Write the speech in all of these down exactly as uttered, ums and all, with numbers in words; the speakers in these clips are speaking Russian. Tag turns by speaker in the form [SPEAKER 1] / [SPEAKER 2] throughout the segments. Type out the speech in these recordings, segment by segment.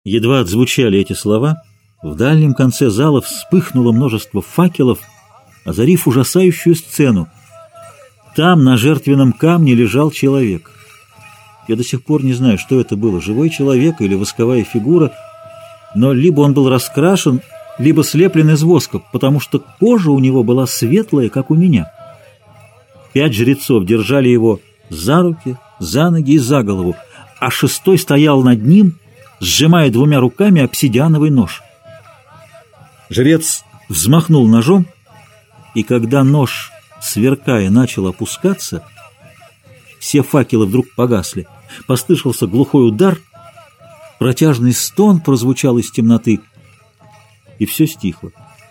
[SPEAKER 1] Едва отзвучали эти слова, в дальнем конце зала вспыхнуло множество факелов, озарив ужасающую сцену. Там на жертвенном камне лежал человек. Я до сих пор не знаю, что это было, живой человек или восковая фигура, но либо он был раскрашен, либо слеплен из воска, потому что кожа у него была светлая, как у меня. Пять жрецов держали его за руки, за ноги и за голову, а шестой стоял над ним, сжимая двумя руками обсидиановый нож. Жрец взмахнул ножом, и когда нож, сверкая, начал опускаться, все факелы вдруг погасли. Послышался глухой удар, протяжный стон прозвучал из темноты, и все стихло.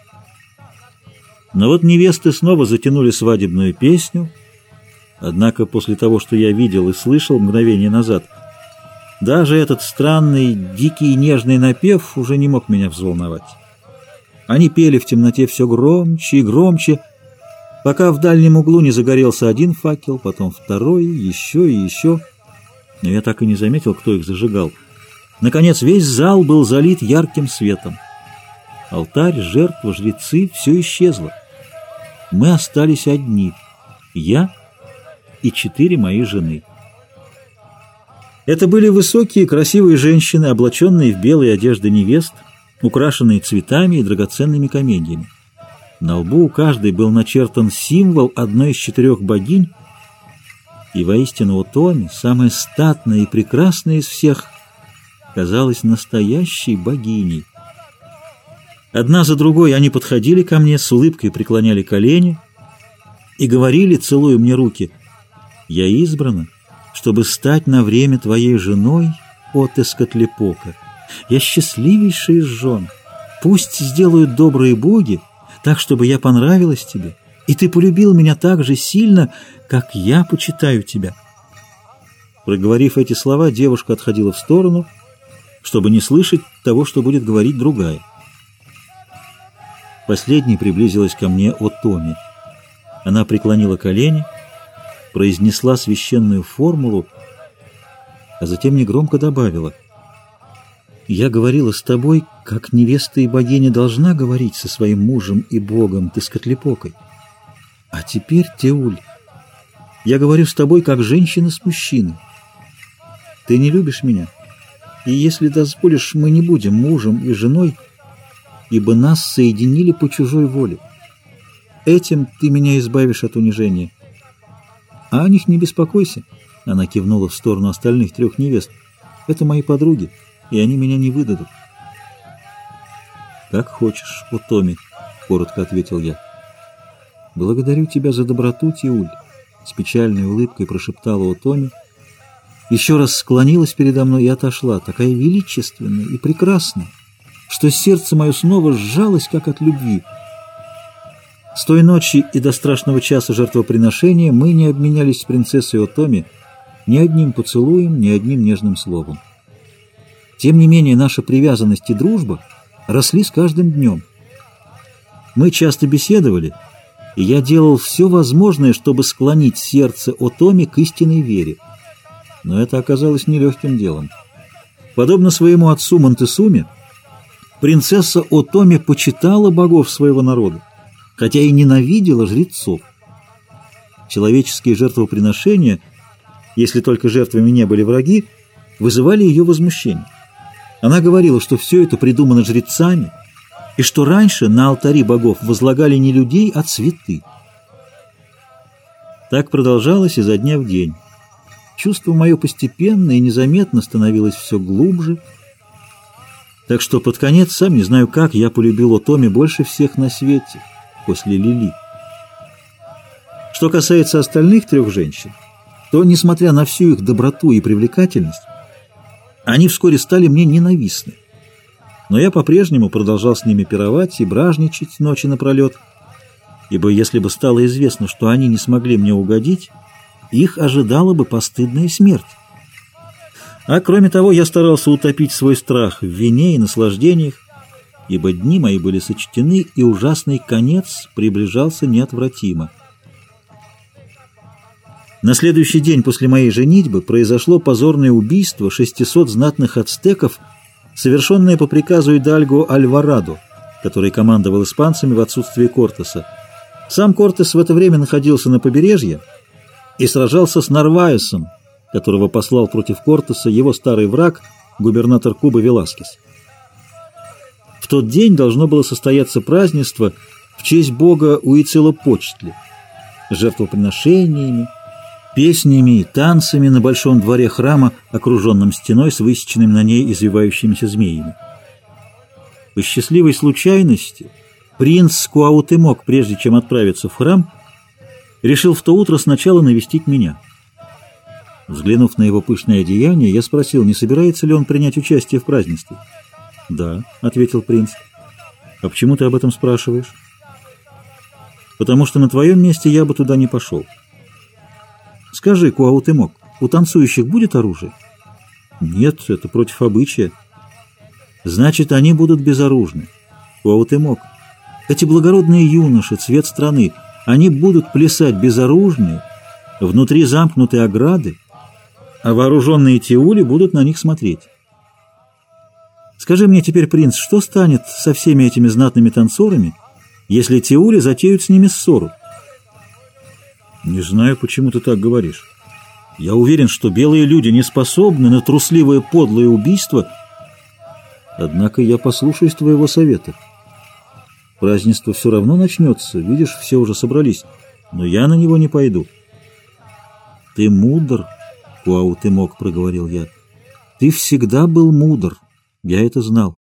[SPEAKER 1] Но вот невесты снова затянули свадебную песню, однако после того, что я видел и слышал мгновение назад, даже этот странный, дикий и нежный напев уже не мог меня взволновать. Они пели в темноте все громче и громче, пока в дальнем углу не загорелся один факел, потом второй, еще и еще. Но я так и не заметил, кто их зажигал. Наконец весь зал был залит ярким светом. Алтарь, жертва, жрецы — все исчезло. Мы остались одни — я и четыре мои жены. Это были высокие, красивые женщины, облаченные в белые одежды невест, украшенные цветами и драгоценными каменьями. На лбу у каждой был начертан символ одной из четырех богинь, и воистину Отоми, самая статная и прекрасная из всех, казалась настоящей богиней. Одна за другой они подходили ко мне, с улыбкой преклоняли колени и говорили, целуя мне руки: «Я избрана, чтобы стать на время твоей женой, о Тескотлепока. Я счастливейшая из жен. Пусть сделают добрые боги, так, чтобы я понравилась тебе, и ты полюбил меня так же сильно, как я почитаю тебя». Проговорив эти слова, девушка отходила в сторону, чтобы не слышать того, что будет говорить другая. Последней приблизилась ко мне Отоми. Она преклонила колени, произнесла священную формулу, а затем негромко добавила: «Я говорила с тобой, как невеста и богиня должна говорить со своим мужем и богом Тескотлепокой. А теперь, Теуль, я говорю с тобой, как женщина с мужчиной. Ты не любишь меня, и если дозволишь, мы не будем мужем и женой, ибо нас соединили по чужой воле. Этим ты меня избавишь от унижения. А о них не беспокойся». Она кивнула в сторону остальных трех невест. «Это мои подруги, и они меня не выдадут». «Как хочешь, Отоми», — коротко ответил я. «Благодарю тебя за доброту, Теуль», — с печальной улыбкой прошептала Отоми, еще раз склонилась передо мной и отошла, такая величественная и прекрасная, что сердце мое снова сжалось, как от любви. С той ночи и до страшного часа жертвоприношения мы не обменялись с принцессой Отоми ни одним поцелуем, ни одним нежным словом. Тем не менее, наша привязанность и дружба росли с каждым днем. Мы часто беседовали, и я делал все возможное, чтобы склонить сердце Отоми к истинной вере. Но это оказалось нелегким делом. Подобно своему отцу Монтесуме, принцесса Отоми почитала богов своего народа, хотя и ненавидела жрецов. Человеческие жертвоприношения, если только жертвами не были враги, вызывали ее возмущение. Она говорила, что все это придумано жрецами, и что раньше на алтари богов возлагали не людей, а цветы. Так продолжалось изо дня в день. Чувство мое постепенно и незаметно становилось все глубже, так что под конец, сам не знаю как, я полюбил Отоми больше всех на свете, после Лили. Что касается остальных трех женщин, то, несмотря на всю их доброту и привлекательность, они вскоре стали мне ненавистны. Но я по-прежнему продолжал с ними пировать и бражничать ночи напролет, ибо если бы стало известно, что они не смогли мне угодить, их ожидала бы постыдная смерть. А кроме того, я старался утопить свой страх в вине и наслаждениях, ибо дни мои были сочтены, и ужасный конец приближался неотвратимо. На следующий день после моей женитьбы произошло позорное убийство шестисот знатных ацтеков совершенное по приказу Идальго Альварадо, который командовал испанцами в отсутствие Кортеса. Сам Кортес в это время находился на побережье и сражался с Нарваесом, которого послал против Кортеса его старый враг, губернатор Кубы Веласкес. В тот день должно было состояться празднество в честь бога Уицелопочтли, жертвоприношениями, песнями и танцами на большом дворе храма, окруженном стеной с высеченными на ней извивающимися змеями. По счастливой случайности принц Куаутемок, прежде чем отправиться в храм, решил в то утро сначала навестить меня. Взглянув на его пышное одеяние, я спросил, не собирается ли он принять участие в празднестве. «Да», — ответил принц. «А почему ты об этом спрашиваешь?» «Потому что на твоем месте я бы туда не пошел». «Скажи, Куаутемок, у танцующих будет оружие?» «Нет, это против обычая». «Значит, они будут безоружны. Куаутемок, эти благородные юноши, цвет страны, они будут плясать безоружные, внутри замкнутой ограды, а вооруженные тиули будут на них смотреть. Скажи мне теперь, принц, что станет со всеми этими знатными танцорами, если тиули затеют с ними ссору?» «Не знаю, почему ты так говоришь. Я уверен, что белые люди не способны на трусливое подлое убийство. Однако я послушаюсь твоего совета. Празднество все равно начнется, видишь, все уже собрались, но я на него не пойду». «Ты мудр, Куаутемок», — проговорил я. «Ты всегда был мудр, я это знал.